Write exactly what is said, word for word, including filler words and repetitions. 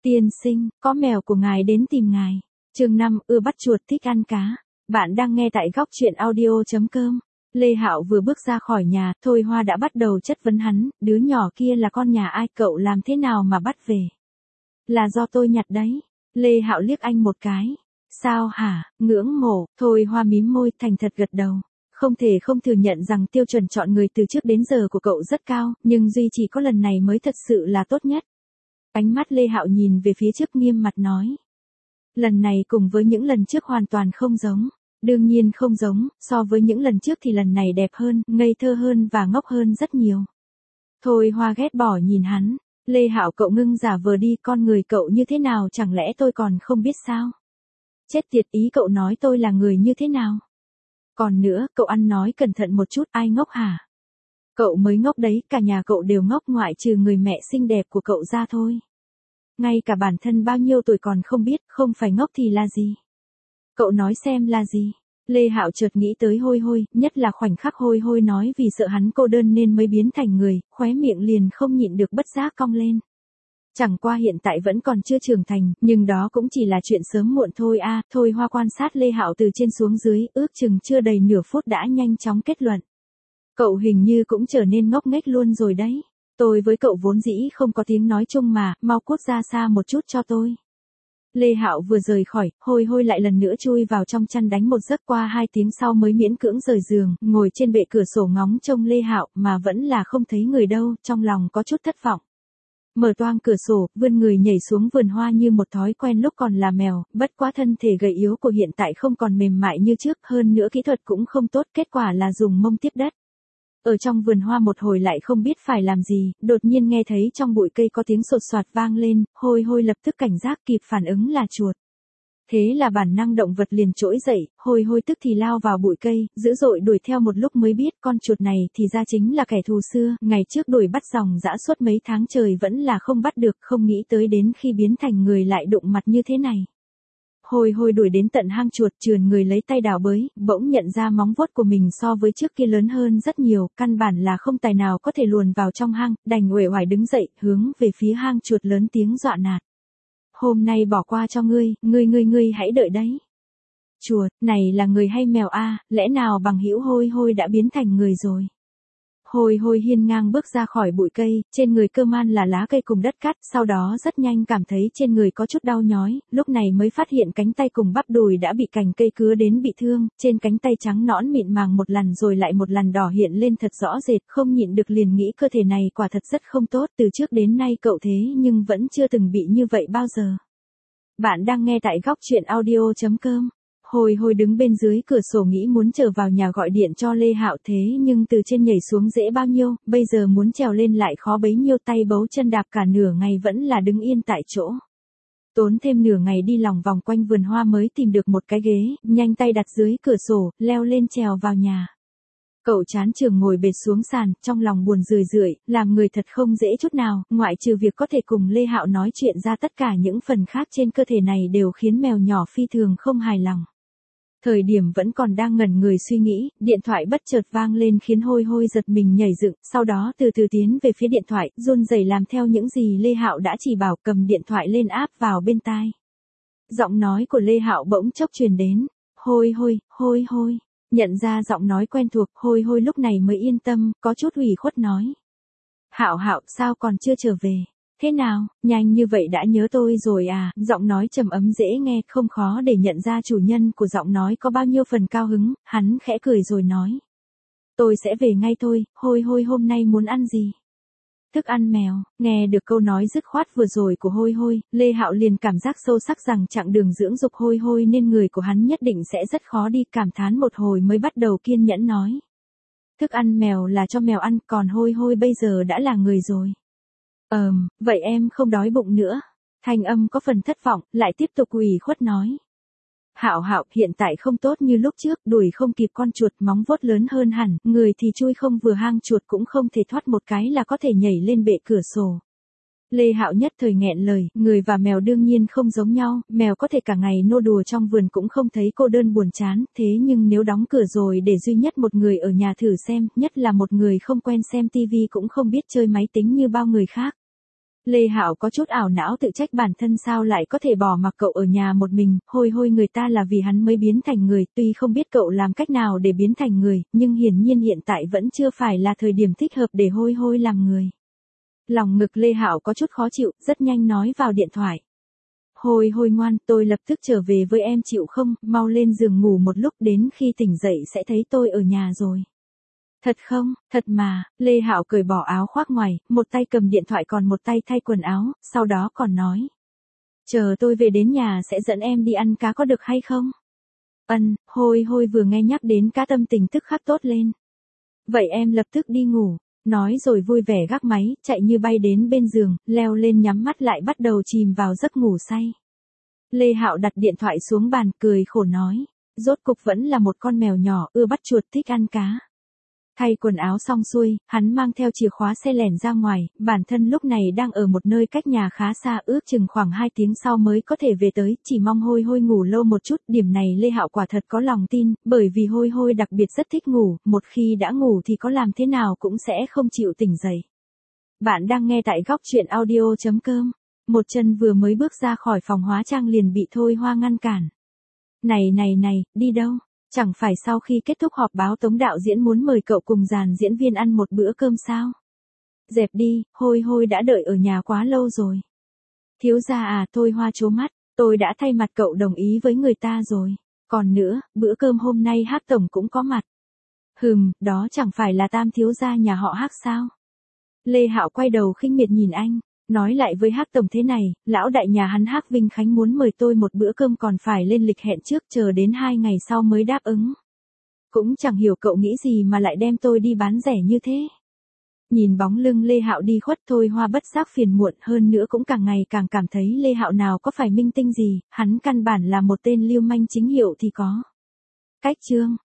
Tiên sinh, có mèo của ngài đến tìm ngài. Chương năm, ưa bắt chuột thích ăn cá. Bạn đang nghe tại góc truyện audio chấm com. Lê Hạo vừa bước ra khỏi nhà, Thôi Hoa đã bắt đầu chất vấn hắn, đứa nhỏ kia là con nhà ai, cậu làm thế nào mà bắt về? Là do tôi nhặt đấy. Lê Hạo liếc anh một cái. Sao hả, ngưỡng mộ, Thôi Hoa mím môi thành thật gật đầu. Không thể không thừa nhận rằng tiêu chuẩn chọn người từ trước đến giờ của cậu rất cao, nhưng duy chỉ có lần này mới thật sự là tốt nhất. Ánh mắt Lê Hạo nhìn về phía trước nghiêm mặt nói. Lần này cùng với những lần trước hoàn toàn không giống. Đương nhiên không giống, so với những lần trước thì lần này đẹp hơn, ngây thơ hơn và ngốc hơn rất nhiều. Thôi Hoa ghét bỏ nhìn hắn. Lê Hạo, cậu ngưng giả vờ đi, con người cậu như thế nào chẳng lẽ tôi còn không biết sao? Chết tiệt, ý cậu nói tôi là người như thế nào? Còn nữa, cậu ăn nói cẩn thận một chút, ai ngốc hả? Cậu mới ngốc đấy, cả nhà cậu đều ngốc ngoại trừ người mẹ xinh đẹp của cậu ra thôi. Ngay cả bản thân bao nhiêu tuổi còn không biết, không phải ngốc thì là gì? Cậu nói xem là gì? Lê Hạo chợt nghĩ tới Hôi Hôi, nhất là khoảnh khắc Hôi Hôi nói vì sợ hắn cô đơn nên mới biến thành người, khóe miệng liền không nhịn được bất giác cong lên. Chẳng qua hiện tại vẫn còn chưa trưởng thành, nhưng đó cũng chỉ là chuyện sớm muộn thôi a. À, Thôi Hoa quan sát Lê Hạo từ trên xuống dưới, ước chừng chưa đầy nửa phút đã nhanh chóng kết luận. Cậu hình như cũng trở nên ngốc nghếch luôn rồi đấy. Tôi với cậu vốn dĩ không có tiếng nói chung mà, mau cút ra xa một chút cho tôi. Lê Hạo vừa rời khỏi, Hôi Hôi lại lần nữa chui vào trong chăn đánh một giấc, qua hai tiếng sau mới miễn cưỡng rời giường, ngồi trên bệ cửa sổ ngóng trông Lê Hạo mà vẫn là không thấy người đâu, trong lòng có chút thất vọng. Mở toang cửa sổ, vươn người nhảy xuống vườn hoa như một thói quen lúc còn là mèo, bất quá thân thể gầy yếu của hiện tại không còn mềm mại như trước, hơn nữa kỹ thuật cũng không tốt, kết quả là dùng mông tiếp đất. Ở trong vườn hoa một hồi lại không biết phải làm gì, đột nhiên nghe thấy trong bụi cây có tiếng sột soạt vang lên, Hôi Hôi lập tức cảnh giác, kịp phản ứng là chuột. Thế là bản năng động vật liền trỗi dậy, Hôi Hôi tức thì lao vào bụi cây, dữ dội đuổi theo, một lúc mới biết con chuột này thì ra chính là kẻ thù xưa, ngày trước đuổi bắt ròng dã suốt mấy tháng trời vẫn là không bắt được, không nghĩ tới đến khi biến thành người lại đụng mặt như thế này. Hôi Hôi đuổi đến tận hang chuột, trườn người lấy tay đào bới, bỗng nhận ra móng vuốt của mình so với trước kia lớn hơn rất nhiều, căn bản là không tài nào có thể luồn vào trong hang, đành uể oải đứng dậy, hướng về phía hang chuột lớn tiếng dọa nạt. Hôm nay bỏ qua cho ngươi, ngươi ngươi ngươi hãy đợi đấy. Chuột, này là người hay mèo a? Lẽ nào bằng hữu Hôi Hôi đã biến thành người rồi? Hôi Hôi hiên ngang bước ra khỏi bụi cây, trên người cơ man là lá cây cùng đất cát, sau đó rất nhanh cảm thấy trên người có chút đau nhói, lúc này mới phát hiện cánh tay cùng bắp đùi đã bị cành cây cứa đến bị thương, trên cánh tay trắng nõn mịn màng một lần rồi lại một lần đỏ hiện lên thật rõ rệt, không nhịn được liền nghĩ cơ thể này quả thật rất không tốt, từ trước đến nay cậu thế nhưng vẫn chưa từng bị như vậy bao giờ. Bạn đang nghe tại góc truyện audio chấm com. Hôi Hôi đứng bên dưới cửa sổ nghĩ muốn trở vào nhà gọi điện cho Lê Hạo, thế nhưng từ trên nhảy xuống dễ bao nhiêu, bây giờ muốn trèo lên lại khó bấy nhiêu, tay bấu chân đạp cả nửa ngày vẫn là đứng yên tại chỗ. Tốn thêm nửa ngày đi lòng vòng quanh vườn hoa mới tìm được một cái ghế, nhanh tay đặt dưới cửa sổ, leo lên trèo vào nhà. Cậu chán chường ngồi bệt xuống sàn, trong lòng buồn rười rượi, làm người thật không dễ chút nào, ngoại trừ việc có thể cùng Lê Hạo nói chuyện ra, tất cả những phần khác trên cơ thể này đều khiến mèo nhỏ phi thường không hài lòng. Thời điểm vẫn còn đang ngẩn người suy nghĩ, điện thoại bất chợt vang lên khiến Hôi Hôi giật mình nhảy dựng, sau đó từ từ tiến về phía điện thoại, run rẩy làm theo những gì Lê Hạo đã chỉ bảo, cầm điện thoại lên áp vào bên tai. Giọng nói của Lê Hạo bỗng chốc truyền đến, Hôi Hôi, Hôi Hôi. Nhận ra giọng nói quen thuộc, Hôi Hôi lúc này mới yên tâm, có chút ủy khuất nói. Hạo Hạo, sao còn chưa trở về? Thế nào, nhanh như vậy đã nhớ tôi rồi à? Giọng nói trầm ấm dễ nghe, không khó để nhận ra chủ nhân của giọng nói có bao nhiêu phần cao hứng, hắn khẽ cười rồi nói. Tôi sẽ về ngay thôi, Hôi Hôi hôm nay muốn ăn gì? Thức ăn mèo. Nghe được câu nói dứt khoát vừa rồi của Hôi Hôi, Lê Hạo liền cảm giác sâu sắc rằng chặng đường dưỡng dục Hôi Hôi nên người của hắn nhất định sẽ rất khó đi, cảm thán một hồi mới bắt đầu kiên nhẫn nói. Thức ăn mèo là cho mèo ăn, còn Hôi Hôi bây giờ đã là người rồi. Ờm, vậy em không đói bụng nữa. Thanh âm có phần thất vọng, lại tiếp tục ủy khuất nói. Hạo Hạo, hiện tại không tốt như lúc trước, đuổi không kịp con chuột, móng vuốt lớn hơn hẳn, người thì chui không vừa, hang chuột cũng không thể thoát một cái là có thể nhảy lên bệ cửa sổ. Lê Hạo nhất thời nghẹn lời, người và mèo đương nhiên không giống nhau, mèo có thể cả ngày nô đùa trong vườn cũng không thấy cô đơn buồn chán, thế nhưng nếu đóng cửa rồi để duy nhất một người ở nhà thử xem, nhất là một người không quen xem tivi cũng không biết chơi máy tính như bao người khác. Lê Hạo có chút ảo não tự trách bản thân sao lại có thể bỏ mặc cậu ở nhà một mình, hôi hôi người ta là vì hắn mới biến thành người, tuy không biết cậu làm cách nào để biến thành người, nhưng hiển nhiên hiện tại vẫn chưa phải là thời điểm thích hợp để hôi hôi làm người. Lòng ngực Lê Hạo có chút khó chịu, rất nhanh nói vào điện thoại. Hôi hôi ngoan, tôi lập tức trở về với em chịu không, mau lên giường ngủ một lúc đến khi tỉnh dậy sẽ thấy tôi ở nhà rồi. Thật không, thật mà, Lê Hạo cởi bỏ áo khoác ngoài, một tay cầm điện thoại còn một tay thay quần áo, sau đó còn nói. Chờ tôi về đến nhà sẽ dẫn em đi ăn cá có được hay không? Ân, hôi hôi vừa nghe nhắc đến cá tâm tình tức khắc tốt lên. Vậy em lập tức đi ngủ, nói rồi vui vẻ gác máy, chạy như bay đến bên giường, leo lên nhắm mắt lại bắt đầu chìm vào giấc ngủ say. Lê Hạo đặt điện thoại xuống bàn cười khổ nói. Rốt cục vẫn là một con mèo nhỏ ưa bắt chuột thích ăn cá. Thay quần áo xong xuôi, hắn mang theo chìa khóa xe lẻn ra ngoài, bản thân lúc này đang ở một nơi cách nhà khá xa ước chừng khoảng hai tiếng sau mới có thể về tới, chỉ mong hôi hôi ngủ lâu một chút, điểm này Lê Hạo quả thật có lòng tin, bởi vì hôi hôi đặc biệt rất thích ngủ, một khi đã ngủ thì có làm thế nào cũng sẽ không chịu tỉnh dậy. Bạn đang nghe tại góc truyện audio chấm com, một chân vừa mới bước ra khỏi phòng hóa trang liền bị Thôi Hoa ngăn cản. Này này này, đi đâu? Chẳng phải sau khi kết thúc họp báo Tống đạo diễn muốn mời cậu cùng dàn diễn viên ăn một bữa cơm sao? Dẹp đi, hôi hôi đã đợi ở nhà quá lâu rồi. Thiếu gia à, Thôi Hoa trố mắt, tôi đã thay mặt cậu đồng ý với người ta rồi. Còn nữa, bữa cơm hôm nay Hắc tổng cũng có mặt. Hừm, đó chẳng phải là Tam thiếu gia nhà họ Hắc sao? Lê Hạo quay đầu khinh miệt nhìn anh. Nói lại với Hắc tổng thế này, lão đại nhà hắn Hắc Vinh Khánh muốn mời tôi một bữa cơm còn phải lên lịch hẹn trước chờ đến hai ngày sau mới đáp ứng. Cũng chẳng hiểu cậu nghĩ gì mà lại đem tôi đi bán rẻ như thế. Nhìn bóng lưng Lê Hạo đi khuất Thôi Hoa bất giác phiền muộn hơn nữa cũng càng ngày càng cảm thấy Lê Hạo nào có phải minh tinh gì, hắn căn bản là một tên lưu manh chính hiệu thì có. Cách chương